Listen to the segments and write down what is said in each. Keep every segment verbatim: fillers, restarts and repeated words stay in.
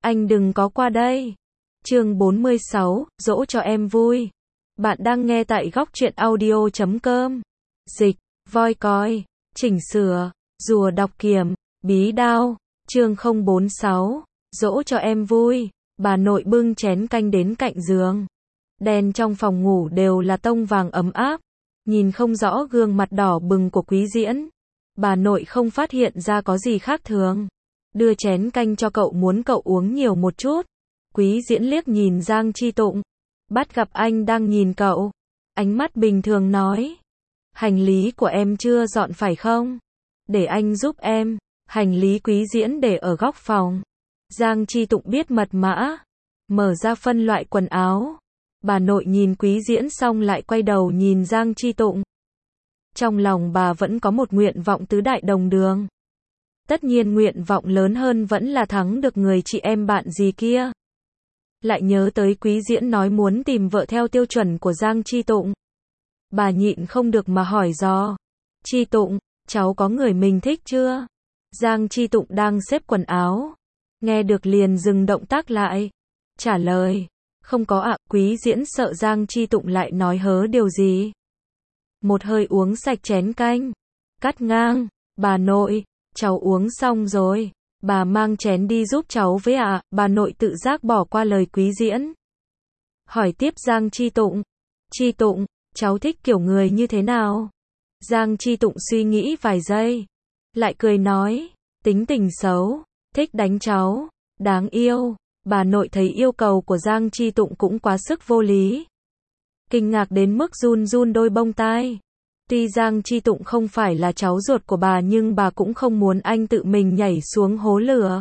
anh đừng có qua đây. Chương bốn mươi sáu, dỗ cho em vui. Bạn đang nghe tại góc truyện audio chấm com. Dịch, voi coi, chỉnh sửa, rùa đọc kiểm, bí đao. Chương không bốn sáu, dỗ cho em vui. Bà nội bưng chén canh đến cạnh giường. Đèn trong phòng ngủ đều là tông vàng ấm áp. Nhìn không rõ gương mặt đỏ bừng của Quý Diễn. Bà nội không phát hiện ra có gì khác thường. Đưa chén canh cho cậu, muốn cậu uống nhiều một chút. Quý Diễn liếc nhìn Giang Chi Tụng. Bắt gặp anh đang nhìn cậu. Ánh mắt bình thường nói. Hành lý của em chưa dọn phải không? Để anh giúp em. Hành lý Quý Diễn để ở góc phòng. Giang Chi Tụng biết mật mã. Mở ra phân loại quần áo. Bà nội nhìn Quý Diễn xong lại quay đầu nhìn Giang Chi Tụng. Trong lòng bà vẫn có một nguyện vọng tứ đại đồng đường. Tất nhiên nguyện vọng lớn hơn vẫn là thắng được người chị em bạn gì kia. Lại nhớ tới Quý Diễn nói muốn tìm vợ theo tiêu chuẩn của Giang Chi Tụng. Bà nhịn không được mà hỏi dò. Chi Tụng, cháu có người mình thích chưa? Giang Chi Tụng đang xếp quần áo. Nghe được liền dừng động tác lại. Trả lời. Không có ạ. Quý Diễn sợ Giang Chi Tụng lại nói hớ điều gì. Một hơi uống sạch chén canh. Cắt ngang. Bà nội, cháu uống xong rồi. Bà mang chén đi giúp cháu với ạ. Bà nội tự giác bỏ qua lời Quý Diễn. Hỏi tiếp Giang Chi Tụng. Chi Tụng, cháu thích kiểu người như thế nào? Giang Chi Tụng suy nghĩ vài giây. Lại cười nói. Tính tình xấu. Thích đánh cháu. Đáng yêu. Bà nội thấy yêu cầu của Giang Chi Tụng cũng quá sức vô lý. Kinh ngạc đến mức run run đôi bông tai. Tuy Giang Chi Tụng không phải là cháu ruột của bà nhưng bà cũng không muốn anh tự mình nhảy xuống hố lửa.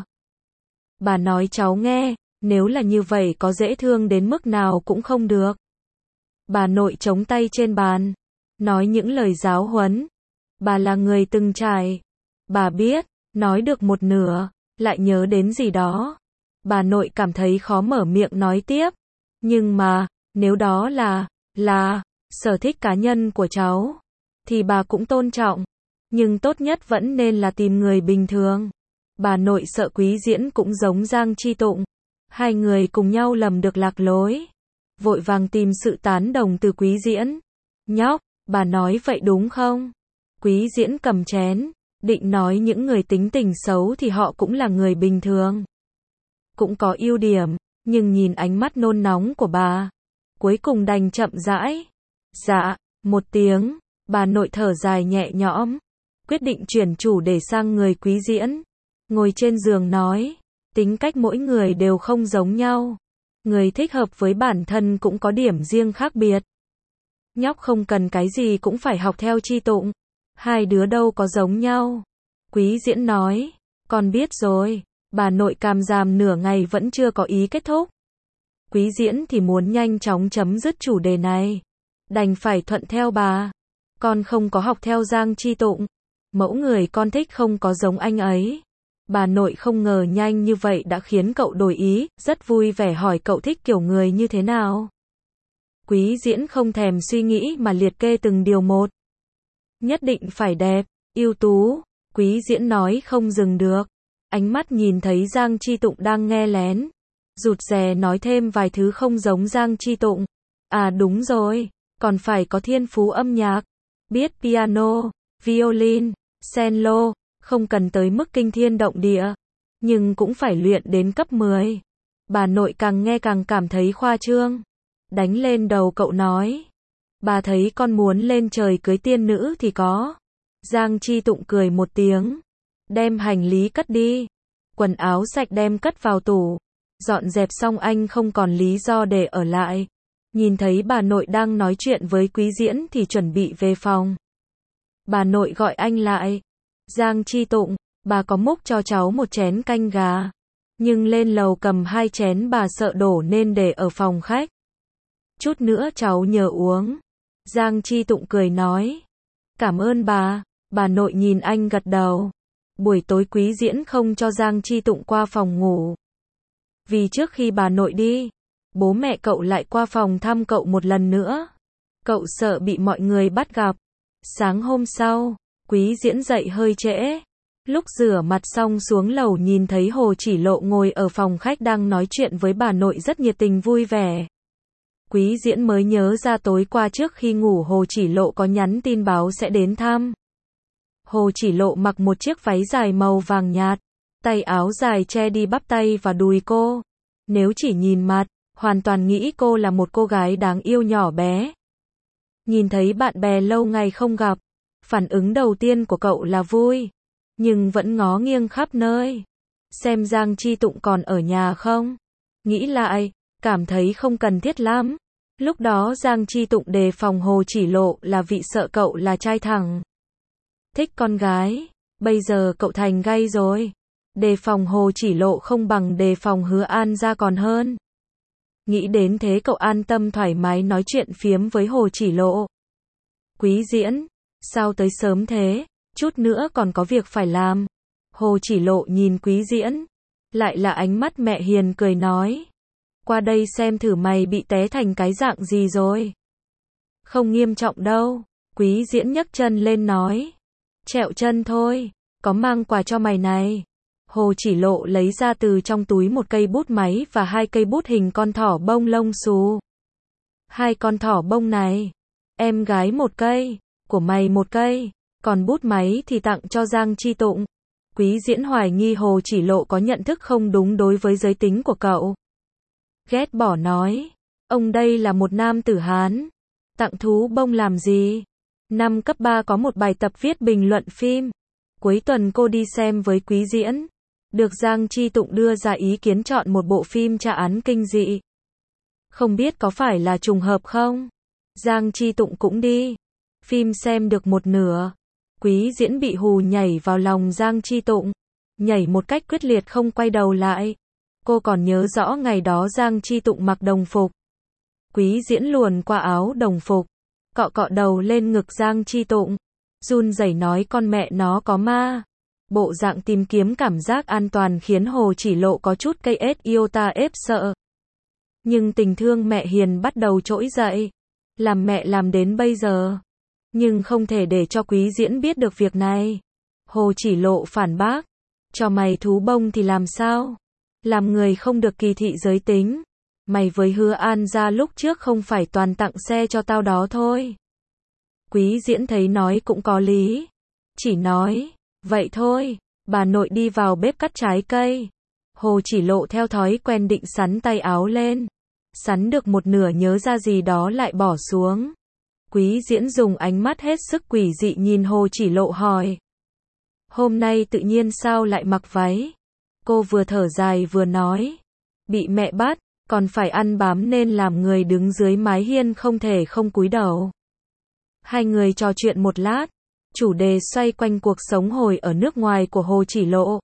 Bà nói cháu nghe, nếu là như vậy có dễ thương đến mức nào cũng không được. Bà nội chống tay trên bàn, nói những lời giáo huấn. Bà là người từng trải. Bà biết, nói được một nửa, lại nhớ đến gì đó. Bà nội cảm thấy khó mở miệng nói tiếp. Nhưng mà, nếu đó là, là, sở thích cá nhân của cháu, thì bà cũng tôn trọng. Nhưng tốt nhất vẫn nên là tìm người bình thường. Bà nội sợ Quý Diễn cũng giống Giang Chi Tụng. Hai người cùng nhau lầm được lạc lối. Vội vàng tìm sự tán đồng từ Quý Diễn. Nhóc, bà nói vậy đúng không? Quý Diễn cầm chén, định nói những người tính tình xấu thì họ cũng là người bình thường. Cũng có ưu điểm, nhưng nhìn ánh mắt nôn nóng của bà, cuối cùng đành chậm rãi. Dạ, một tiếng, bà nội thở dài nhẹ nhõm, quyết định chuyển chủ đề sang người Quý Diễn. Ngồi trên giường nói, tính cách mỗi người đều không giống nhau. Người thích hợp với bản thân cũng có điểm riêng khác biệt. Nhóc không cần cái gì cũng phải học theo Chi Tụng. Hai đứa đâu có giống nhau. Quý Diễn nói, con biết rồi. Bà nội càm ràm nửa ngày vẫn chưa có ý kết thúc. Quý Diễn thì muốn nhanh chóng chấm dứt chủ đề này. Đành phải thuận theo bà. Con không có học theo Giang Chi Tụng. Mẫu người con thích không có giống anh ấy. Bà nội không ngờ nhanh như vậy đã khiến cậu đổi ý, rất vui vẻ hỏi cậu thích kiểu người như thế nào. Quý Diễn không thèm suy nghĩ mà liệt kê từng điều một. Nhất định phải đẹp, ưu tú. Quý Diễn nói không dừng được. Ánh mắt nhìn thấy Giang Chi Tụng đang nghe lén. Rụt rè nói thêm vài thứ không giống Giang Chi Tụng. À đúng rồi, còn phải có thiên phú âm nhạc. Biết piano, violin, cello, không cần tới mức kinh thiên động địa. Nhưng cũng phải luyện đến cấp mười. Bà nội càng nghe càng cảm thấy khoa trương. Đánh lên đầu cậu nói. Bà thấy con muốn lên trời cưới tiên nữ thì có. Giang Chi Tụng cười một tiếng. Đem hành lý cất đi. Quần áo sạch đem cất vào tủ. Dọn dẹp xong anh không còn lý do để ở lại. Nhìn thấy bà nội đang nói chuyện với Quý Diễn thì chuẩn bị về phòng. Bà nội gọi anh lại. Giang Chi Tụng, bà có múc cho cháu một chén canh gà. Nhưng lên lầu cầm hai chén bà sợ đổ nên để ở phòng khách. Chút nữa cháu nhờ uống. Giang Chi Tụng cười nói. Cảm ơn bà. Bà nội nhìn anh gật đầu. Buổi tối Quý Diễn không cho Giang Chi Tụng qua phòng ngủ. Vì trước khi bà nội đi, bố mẹ cậu lại qua phòng thăm cậu một lần nữa. Cậu sợ bị mọi người bắt gặp. Sáng hôm sau, Quý Diễn dậy hơi trễ. Lúc rửa mặt xong xuống lầu nhìn thấy Hồ Chỉ Lộ ngồi ở phòng khách đang nói chuyện với bà nội rất nhiệt tình vui vẻ. Quý Diễn mới nhớ ra tối qua trước khi ngủ Hồ Chỉ Lộ có nhắn tin báo sẽ đến thăm. Hồ Chỉ Lộ mặc một chiếc váy dài màu vàng nhạt, tay áo dài che đi bắp tay và đùi cô. Nếu chỉ nhìn mặt, hoàn toàn nghĩ cô là một cô gái đáng yêu nhỏ bé. Nhìn thấy bạn bè lâu ngày không gặp, phản ứng đầu tiên của cậu là vui, nhưng vẫn ngó nghiêng khắp nơi. Xem Giang Chi Tụng còn ở nhà không? Nghĩ lại, cảm thấy không cần thiết lắm. Lúc đó Giang Chi Tụng đề phòng Hồ Chỉ Lộ là vì sợ cậu là trai thẳng, thích con gái. Bây giờ cậu thành gay rồi. Đề phòng Hồ Chỉ Lộ không bằng đề phòng Hứa An Gia còn hơn. Nghĩ đến thế cậu an tâm thoải mái nói chuyện phiếm với Hồ Chỉ Lộ. Quý Diễn, sao tới sớm thế? Chút nữa còn có việc phải làm. Hồ Chỉ Lộ nhìn Quý Diễn, lại là ánh mắt mẹ hiền cười nói. Qua đây xem thử mày bị té thành cái dạng gì rồi. Không nghiêm trọng đâu. Quý Diễn nhấc chân lên nói. Trẹo chân thôi, có mang quà cho mày này. Hồ Chỉ Lộ lấy ra từ trong túi một cây bút máy và hai cây bút hình con thỏ bông lông xù. Hai con thỏ bông này, em gái một cây, của mày một cây, còn bút máy thì tặng cho Giang Chi Tụng. Quý Diễn hoài nghi Hồ Chỉ Lộ có nhận thức không đúng đối với giới tính của cậu. Ghét bỏ nói, ông đây là một nam tử Hán, tặng thú bông làm gì? Năm cấp ba có một bài tập viết bình luận phim. Cuối tuần cô đi xem với Quý Diễn. Được Giang Chi Tụng đưa ra ý kiến chọn một bộ phim tra án kinh dị. Không biết có phải là trùng hợp không? Giang Chi Tụng cũng đi. Phim xem được một nửa. Quý Diễn bị hù nhảy vào lòng Giang Chi Tụng. Nhảy một cách quyết liệt không quay đầu lại. Cô còn nhớ rõ ngày đó Giang Chi Tụng mặc đồng phục. Quý Diễn luồn qua áo đồng phục, cọ cọ đầu lên ngực Giang Chi Tụng, run rẩy nói con mẹ nó có ma. Bộ dạng tìm kiếm cảm giác an toàn khiến Hồ Chỉ Lộ có chút cây ết yêu ta ếp sợ. Nhưng tình thương mẹ hiền bắt đầu trỗi dậy. Làm mẹ làm đến bây giờ. Nhưng không thể để cho Quý Diễn biết được việc này. Hồ Chỉ Lộ phản bác. Cho mày thú bông thì làm sao? Làm người không được kỳ thị giới tính. Mày với Hứa An Gia lúc trước không phải toàn tặng xe cho tao đó thôi. Quý Diễn thấy nói cũng có lý. Chỉ nói, vậy thôi, bà nội đi vào bếp cắt trái cây. Hồ Chỉ Lộ theo thói quen định sắn tay áo lên. Sắn được một nửa nhớ ra gì đó lại bỏ xuống. Quý Diễn dùng ánh mắt hết sức quỷ dị nhìn Hồ Chỉ Lộ hỏi. Hôm nay tự nhiên sao lại mặc váy? Cô vừa thở dài vừa nói. Bị mẹ bắt, còn phải ăn bám nên làm người đứng dưới mái hiên không thể không cúi đầu. Hai người trò chuyện một lát. Chủ đề xoay quanh cuộc sống hồi ở nước ngoài của Hồ Chỉ Lộ.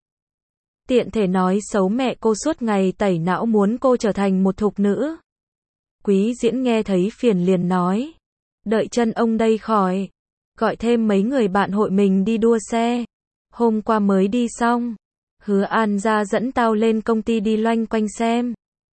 Tiện thể nói xấu mẹ cô suốt ngày tẩy não muốn cô trở thành một thục nữ. Quý Diễn nghe thấy phiền liền nói. Đợi chân ông đây khỏi. Gọi thêm mấy người bạn hội mình đi đua xe. Hôm qua mới đi xong. Hứa An Gia dẫn tao lên công ty đi loanh quanh xem.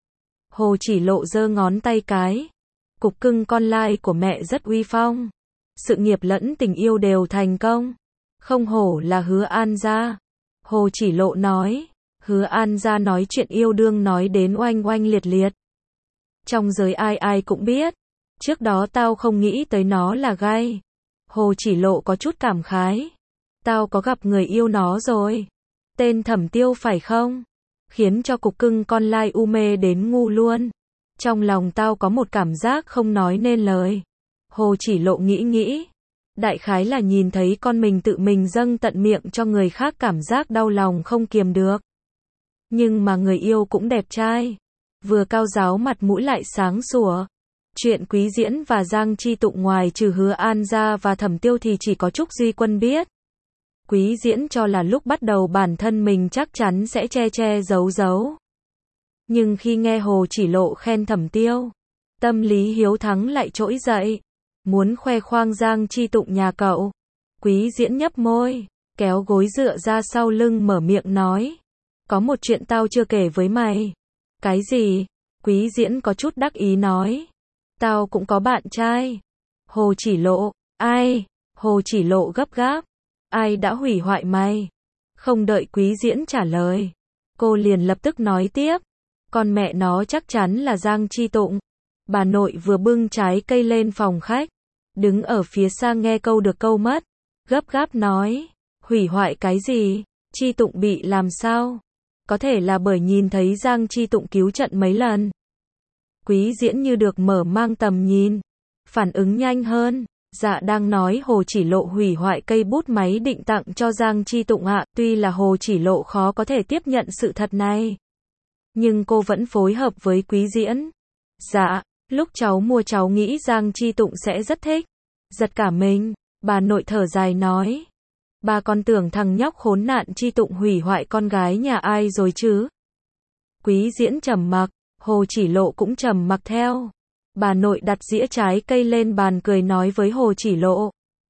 Hồ Chỉ Lộ giơ ngón tay cái. Cục cưng con lai của mẹ rất uy phong. Sự nghiệp lẫn tình yêu đều thành công. Không hổ là Hứa An Gia. Hồ Chỉ Lộ nói. Hứa An Gia nói chuyện yêu đương nói đến oanh oanh liệt liệt. Trong giới ai ai cũng biết. Trước đó tao không nghĩ tới nó là gay. Hồ Chỉ Lộ có chút cảm khái. Tao có gặp người yêu nó rồi. Tên Thẩm Tiêu phải không? Khiến cho cục cưng con lai u mê đến ngu luôn. Trong lòng tao có một cảm giác không nói nên lời. Hồ Chỉ Lộ nghĩ nghĩ. Đại khái là nhìn thấy con mình tự mình dâng tận miệng cho người khác cảm giác đau lòng không kiềm được. Nhưng mà người yêu cũng đẹp trai. Vừa cao giáo mặt mũi lại sáng sủa. Chuyện Quý Diễn và Giang Chi Tụng ngoài trừ Hứa An Gia và Thẩm Tiêu thì chỉ có Trúc Duy Quân biết. Quý Diễn cho là lúc bắt đầu bản thân mình chắc chắn sẽ che che giấu giấu. Nhưng khi nghe Hồ Chỉ Lộ khen Thẩm Tiêu, tâm lý hiếu thắng lại trỗi dậy. Muốn khoe khoang Giang Chi Tụng nhà cậu. Quý Diễn nhấp môi, kéo gối dựa ra sau lưng mở miệng nói. Có một chuyện tao chưa kể với mày. Cái gì? Quý Diễn có chút đắc ý nói. Tao cũng có bạn trai. Hồ Chỉ Lộ, ai? Hồ Chỉ Lộ gấp gáp. Ai đã hủy hoại mày? Không đợi Quý Diễn trả lời, cô liền lập tức nói tiếp. Con mẹ nó chắc chắn là Giang Chi Tụng. Bà nội vừa bưng trái cây lên phòng khách, đứng ở phía xa nghe câu được câu mất, gấp gáp nói, hủy hoại cái gì, Chi Tụng bị làm sao? Có thể là bởi nhìn thấy Giang Chi Tụng cứu trận mấy lần. Quý Diễn như được mở mang tầm nhìn, phản ứng nhanh hơn. Dạ đang nói Hồ Chỉ Lộ hủy hoại cây bút máy định tặng cho Giang Chi Tụng ạ, tuy là Hồ Chỉ Lộ khó có thể tiếp nhận sự thật này, nhưng cô vẫn phối hợp với Quý Diễn. Dạ, lúc cháu mua cháu nghĩ Giang Chi Tụng sẽ rất thích. Giật cả mình, bà nội thở dài nói. Bà còn tưởng thằng nhóc khốn nạn Chi Tụng hủy hoại con gái nhà ai rồi chứ. Quý Diễn trầm mặc, Hồ Chỉ Lộ cũng trầm mặc theo. Bà nội đặt dĩa trái cây lên bàn cười nói với Hồ Chỉ Lộ.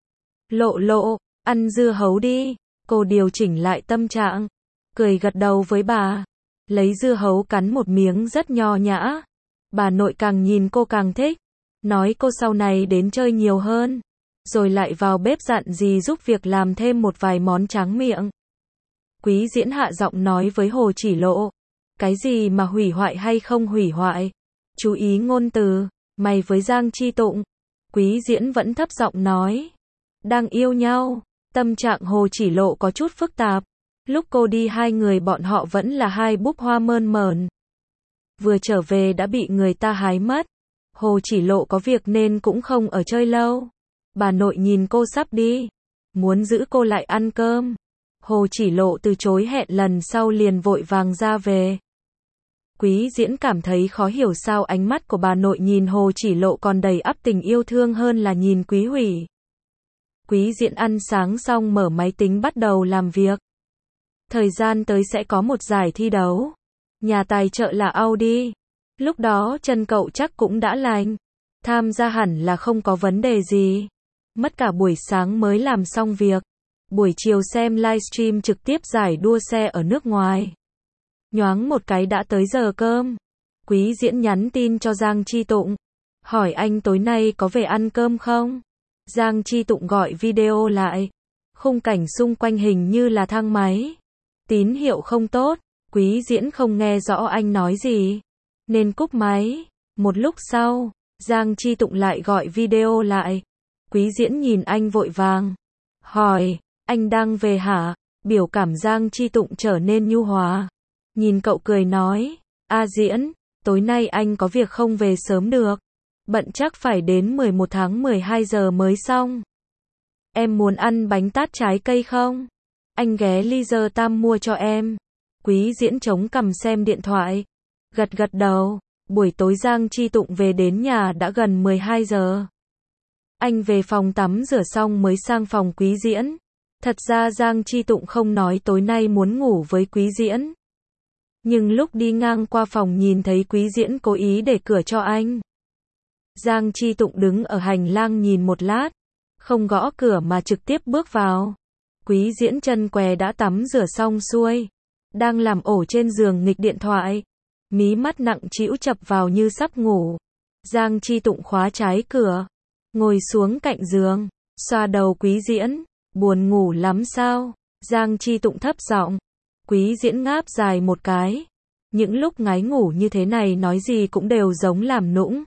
Lộ lộ, ăn dưa hấu đi. Cô điều chỉnh lại tâm trạng, cười gật đầu với bà. Lấy dưa hấu cắn một miếng rất nho nhã. Bà nội càng nhìn cô càng thích. Nói cô sau này đến chơi nhiều hơn. Rồi lại vào bếp dặn dì giúp việc làm thêm một vài món tráng miệng. Quý Diễn hạ giọng nói với Hồ Chỉ Lộ. Cái gì mà hủy hoại hay không hủy hoại? Chú ý ngôn từ. Mày với Giang Chi Tụng. Quý Diễn vẫn thấp giọng nói. Đang yêu nhau. Tâm trạng Hồ Chỉ Lộ có chút phức tạp. Lúc cô đi hai người bọn họ vẫn là hai búp hoa mơn mởn. Vừa trở về đã bị người ta hái mất. Hồ Chỉ Lộ có việc nên cũng không ở chơi lâu. Bà nội nhìn cô sắp đi, muốn giữ cô lại ăn cơm. Hồ Chỉ Lộ từ chối hẹn lần sau liền vội vàng ra về. Quý Diễn cảm thấy khó hiểu sao ánh mắt của bà nội nhìn Hồ Chỉ Lộ còn đầy ắp tình yêu thương hơn là nhìn Quý Hủy. Quý Diễn ăn sáng xong mở máy tính bắt đầu làm việc. Thời gian tới sẽ có một giải thi đấu. Nhà tài trợ là Audi. Lúc đó chân cậu chắc cũng đã lành. Tham gia hẳn là không có vấn đề gì. Mất cả buổi sáng mới làm xong việc. Buổi chiều xem livestream trực tiếp giải đua xe ở nước ngoài. Nhoáng một cái đã tới giờ cơm. Quý Diễn nhắn tin cho Giang Chi Tụng. Hỏi anh tối nay có về ăn cơm không? Giang Chi Tụng gọi video lại. Khung cảnh xung quanh hình như là thang máy. Tín hiệu không tốt. Quý Diễn không nghe rõ anh nói gì, nên cúp máy. Một lúc sau, Giang Chi Tụng lại gọi video lại. Quý Diễn nhìn anh vội vàng. Hỏi, anh đang về hả? Biểu cảm Giang Chi Tụng trở nên nhu hòa. Nhìn cậu cười nói, A Diễn, tối nay anh có việc không về sớm được. Bận chắc phải đến mười một tháng mười hai giờ mới xong. Em muốn ăn bánh tát trái cây không? Anh ghé Laser Tam mua cho em. Quý Diễn chống cằm xem điện thoại. Gật gật đầu. Buổi tối Giang Chi Tụng về đến nhà đã gần mười hai giờ. Anh về phòng tắm rửa xong mới sang phòng Quý Diễn. Thật ra Giang Chi Tụng không nói tối nay muốn ngủ với Quý Diễn. Nhưng lúc đi ngang qua phòng nhìn thấy Quý Diễn cố ý để cửa cho anh. Giang Chi Tụng đứng ở hành lang nhìn một lát. Không gõ cửa mà trực tiếp bước vào. Quý Diễn chân què đã tắm rửa xong xuôi. Đang làm ổ trên giường nghịch điện thoại. Mí mắt nặng trĩu chập vào như sắp ngủ. Giang Chi Tụng khóa trái cửa. Ngồi xuống cạnh giường. Xoa đầu Quý Diễn. Buồn ngủ lắm sao? Giang Chi Tụng thấp giọng. Quý Diễn ngáp dài một cái. Những lúc ngái ngủ như thế này nói gì cũng đều giống làm nũng.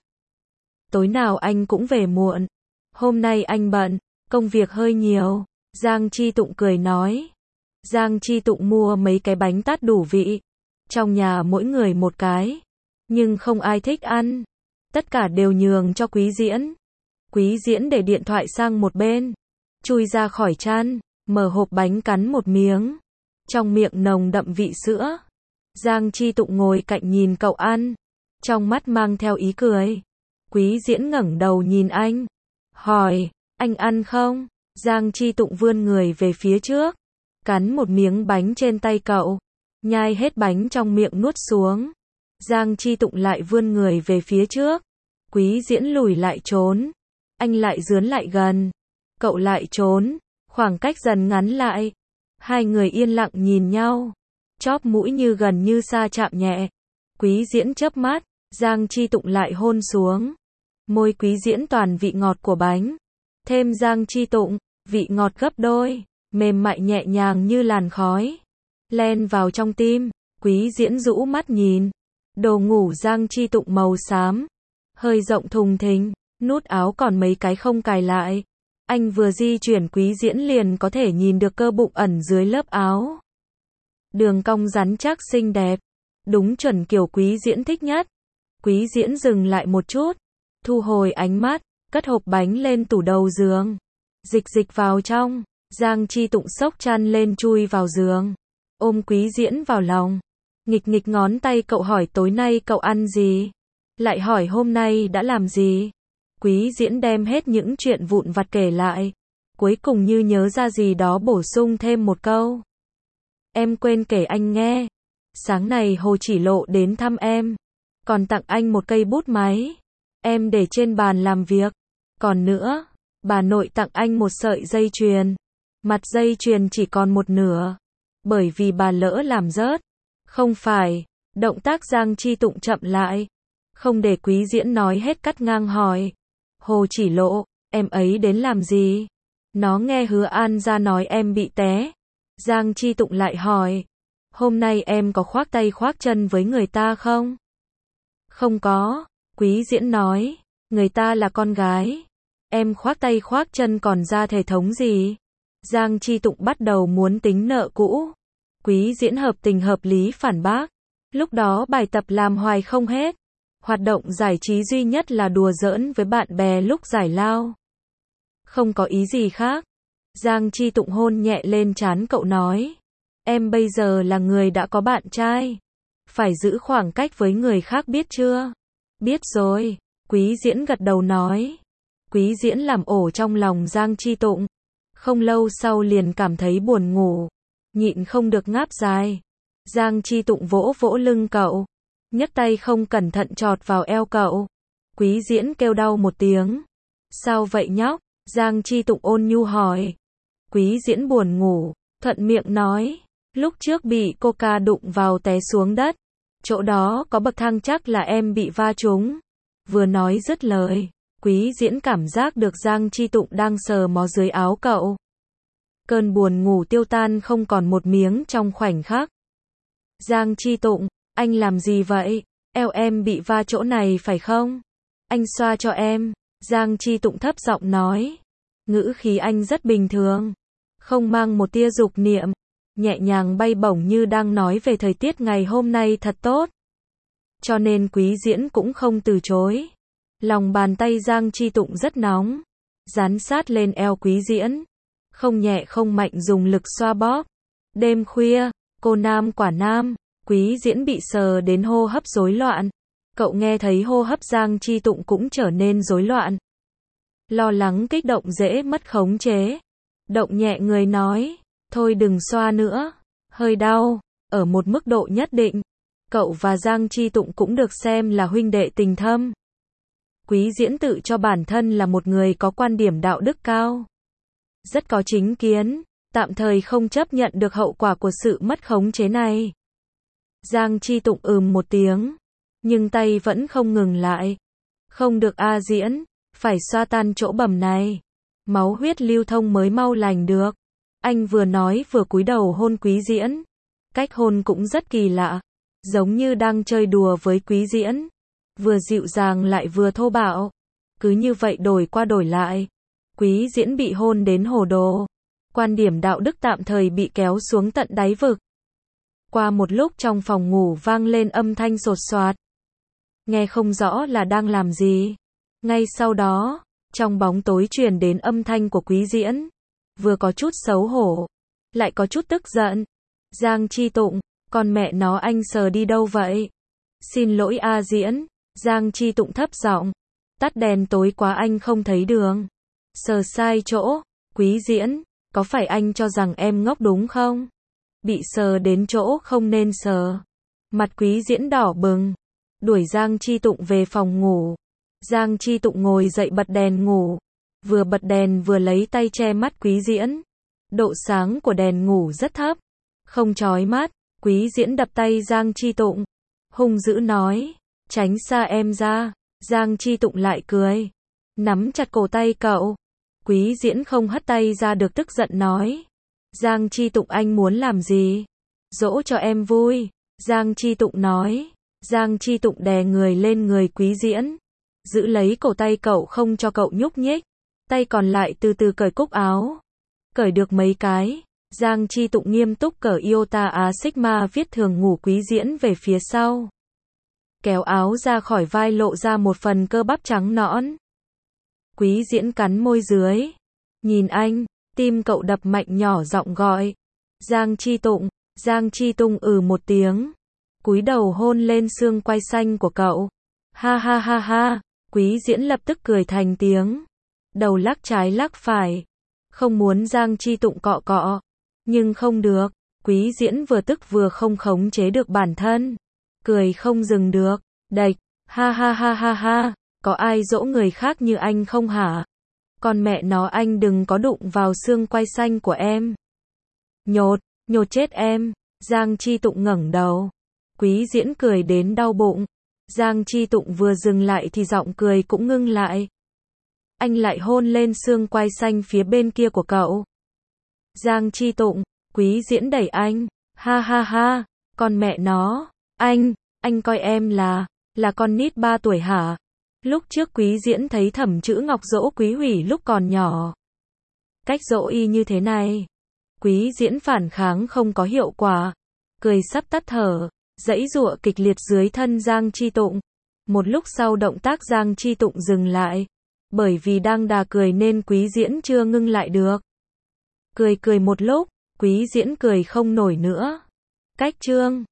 Tối nào anh cũng về muộn. Hôm nay anh bận, công việc hơi nhiều. Giang Chi Tụng cười nói. Giang Chi Tụng mua mấy cái bánh tát đủ vị. Trong nhà mỗi người một cái. Nhưng không ai thích ăn. Tất cả đều nhường cho Quý Diễn. Quý Diễn để điện thoại sang một bên. Chui ra khỏi chăn. Mở hộp bánh cắn một miếng. Trong miệng nồng đậm vị sữa. Giang Chi Tụng ngồi cạnh nhìn cậu ăn. Trong mắt mang theo ý cười. Quý Diễn ngẩng đầu nhìn anh. Hỏi, anh ăn không? Giang Chi Tụng vươn người về phía trước. Cắn một miếng bánh trên tay cậu. Nhai hết bánh trong miệng nuốt xuống. Giang Chi Tụng lại vươn người về phía trước. Quý Diễn lùi lại trốn. Anh lại dướn lại gần. Cậu lại trốn. Khoảng cách dần ngắn lại. Hai người yên lặng nhìn nhau. Chóp mũi như gần như xa chạm nhẹ. Quý Diễn chớp mắt. Giang Chi Tụng lại hôn xuống. Môi Quý Diễn toàn vị ngọt của bánh. Thêm Giang Chi Tụng, vị ngọt gấp đôi. mềm mại nhẹ nhàng như làn khói, len vào trong tim. Quý Diễn rũ mắt nhìn, đồ ngủ Giang Chi Tụng màu xám, hơi rộng thùng thình, nút áo còn mấy cái không cài lại. Anh vừa di chuyển Quý Diễn liền có thể nhìn được cơ bụng ẩn dưới lớp áo. Đường cong rắn chắc xinh đẹp, đúng chuẩn kiểu Quý Diễn thích nhất. Quý Diễn dừng lại một chút, thu hồi ánh mắt, cất hộp bánh lên tủ đầu giường. Dịch dịch vào trong, Giang Chi Tụng xốc chăn lên chui vào giường, ôm Quý Diễn vào lòng. Nghịch nghịch ngón tay cậu hỏi tối nay cậu ăn gì? Lại hỏi hôm nay đã làm gì? Quý Diễn đem hết những chuyện vụn vặt kể lại. Cuối cùng như nhớ ra gì đó bổ sung thêm một câu. Em quên kể anh nghe. Sáng này Hồ Chỉ Lộ đến thăm em. Còn tặng anh một cây bút máy. Em để trên bàn làm việc. Còn nữa, bà nội tặng anh một sợi dây chuyền. Mặt dây chuyền chỉ còn một nửa. Bởi vì bà lỡ làm rớt. Không phải, động tác Giang Chi Tụng chậm lại. Không để Quý Diễn nói hết cắt ngang hỏi. Hồ Chỉ Lộ, em ấy đến làm gì? Nó nghe Hứa An ra nói em bị té. Giang Chi Tụng lại hỏi. Hôm nay em có khoác tay khoác chân với người ta không? Không có, Quý Diễn nói. Người ta là con gái. Em khoác tay khoác chân còn ra thể thống gì? Giang Chi Tụng bắt đầu muốn tính nợ cũ. Quý Diễn hợp tình hợp lý phản bác. Lúc đó bài tập làm hoài không hết. Hoạt động giải trí duy nhất là đùa giỡn với bạn bè lúc giải lao. Không có ý gì khác. Giang Chi Tụng hôn nhẹ lên trán cậu nói. Em bây giờ là người đã có bạn trai. Phải giữ khoảng cách với người khác biết chưa? Biết rồi, Quý Diễn gật đầu nói. Quý Diễn làm ổ trong lòng Giang Chi Tụng. Không lâu sau liền cảm thấy buồn ngủ. Nhịn không được ngáp dài. Giang Chi Tụng vỗ vỗ lưng cậu. Nhấc tay không cẩn thận chọt vào eo cậu. Quý Diễn kêu đau một tiếng. Sao vậy nhóc? Giang Chi Tụng ôn nhu hỏi. Quý Diễn buồn ngủ, thuận miệng nói. Lúc trước bị Coca đụng vào té xuống đất. Chỗ đó có bậc thang chắc là em bị va trúng. Vừa nói dứt lời, Quý Diễn cảm giác được Giang Chi Tụng đang sờ mó dưới áo cậu. Cơn buồn ngủ tiêu tan không còn một miếng trong khoảnh khắc. Giang Chi Tụng, anh làm gì vậy? Eo em bị va chỗ này phải không? Anh xoa cho em. Giang Chi Tụng thấp giọng nói. Ngữ khí anh rất bình thường. Không mang một tia dục niệm. Nhẹ nhàng bay bổng như đang nói về thời tiết ngày hôm nay thật tốt. Cho nên Quý Diễn cũng không từ chối. Lòng bàn tay Giang Chi Tụng rất nóng. Dán sát lên eo Quý Diễn. Không nhẹ không mạnh dùng lực xoa bóp. Đêm khuya, cô nam quả nam, Quý Diễn bị sờ đến hô hấp rối loạn. Cậu nghe thấy hô hấp Giang Chi Tụng cũng trở nên rối loạn. Lo lắng kích động dễ mất khống chế. Động nhẹ người nói, thôi đừng xoa nữa, hơi đau, ở một mức độ nhất định. Cậu và Giang Chi Tụng cũng được xem là huynh đệ tình thâm. Quý Diễn tự cho bản thân là một người có quan điểm đạo đức cao. Rất có chính kiến, tạm thời không chấp nhận được hậu quả của sự mất khống chế này. Giang Chi Tụng ừm một tiếng, nhưng tay vẫn không ngừng lại. Không được a Diễn, phải xoa tan chỗ bầm này. Máu huyết lưu thông mới mau lành được. Anh vừa nói vừa cúi đầu hôn Quý Diễn. Cách hôn cũng rất kỳ lạ, giống như đang chơi đùa với Quý Diễn. Vừa dịu dàng lại vừa thô bạo. Cứ như vậy đổi qua đổi lại. Quý Diễn bị hôn đến hồ đồ. Quan điểm đạo đức tạm thời bị kéo xuống tận đáy vực. Qua một lúc trong phòng ngủ vang lên âm thanh sột soạt. Nghe không rõ là đang làm gì. Ngay sau đó, trong bóng tối truyền đến âm thanh của Quý Diễn. Vừa có chút xấu hổ, lại có chút tức giận. Giang Chi Tụng, con mẹ nó anh sờ đi đâu vậy? Xin lỗi a Diễn. Giang Chi Tụng thấp giọng. Tắt đèn tối quá anh không thấy đường. Sờ sai chỗ. Quý Diễn, có phải anh cho rằng em ngốc đúng không? Bị sờ đến chỗ không nên sờ. Mặt Quý Diễn đỏ bừng. Đuổi Giang Chi Tụng về phòng ngủ. Giang Chi Tụng ngồi dậy bật đèn ngủ. Vừa bật đèn vừa lấy tay che mắt Quý Diễn. Độ sáng của đèn ngủ rất thấp. Không chói mắt. Quý Diễn đập tay Giang Chi Tụng. Hung dữ nói. Tránh xa em ra. Giang Chi Tụng lại cười. Nắm chặt cổ tay cậu. Quý Diễn không hất tay ra được tức giận nói. Giang Chi Tụng anh muốn làm gì? Dỗ cho em vui. Giang Chi Tụng nói. Giang Chi Tụng đè người lên người Quý Diễn. Giữ lấy cổ tay cậu không cho cậu nhúc nhích. Tay còn lại từ từ cởi cúc áo. Cởi được mấy cái. Giang Chi Tụng nghiêm túc cởi Iota Á Sigma viết thường ngủ Quý Diễn về phía sau. Kéo áo ra khỏi vai lộ ra một phần cơ bắp trắng nõn. Quý Diễn cắn môi dưới. Nhìn anh, tim cậu đập mạnh nhỏ giọng gọi. Giang Chi Tụng, Giang Chi Tụng ừ một tiếng. Cúi đầu hôn lên xương quai xanh của cậu. Ha ha ha ha, Quý Diễn lập tức cười thành tiếng. Đầu lắc trái lắc phải. Không muốn Giang Chi Tụng cọ cọ. Nhưng không được, Quý Diễn vừa tức vừa không khống chế được bản thân. Cười không dừng được, đạch, ha ha ha ha ha, có ai dỗ người khác như anh không hả? Còn mẹ nó anh đừng có đụng vào xương quai xanh của em. Nhột, nhột chết em. Giang Chi Tụng ngẩng đầu. Quý Diễn cười đến đau bụng. Giang Chi Tụng vừa dừng lại thì giọng cười cũng ngưng lại. Anh lại hôn lên xương quai xanh phía bên kia của cậu. Giang Chi Tụng, Quý Diễn đẩy anh. Ha ha ha, con mẹ nó, anh, anh coi em là, là con nít ba tuổi hả? Lúc trước Quý Diễn thấy Thẩm Chữ Ngọc dỗ Quý Hủy lúc còn nhỏ. Cách dỗ y như thế này. Quý Diễn phản kháng không có hiệu quả. Cười sắp tắt thở, giãy giụa kịch liệt dưới thân Giang Chi Tụng. Một lúc sau động tác Giang Chi Tụng dừng lại. Bởi vì đang đà cười nên Quý Diễn chưa ngưng lại được. Cười cười một lúc, Quý Diễn cười không nổi nữa. Cách chương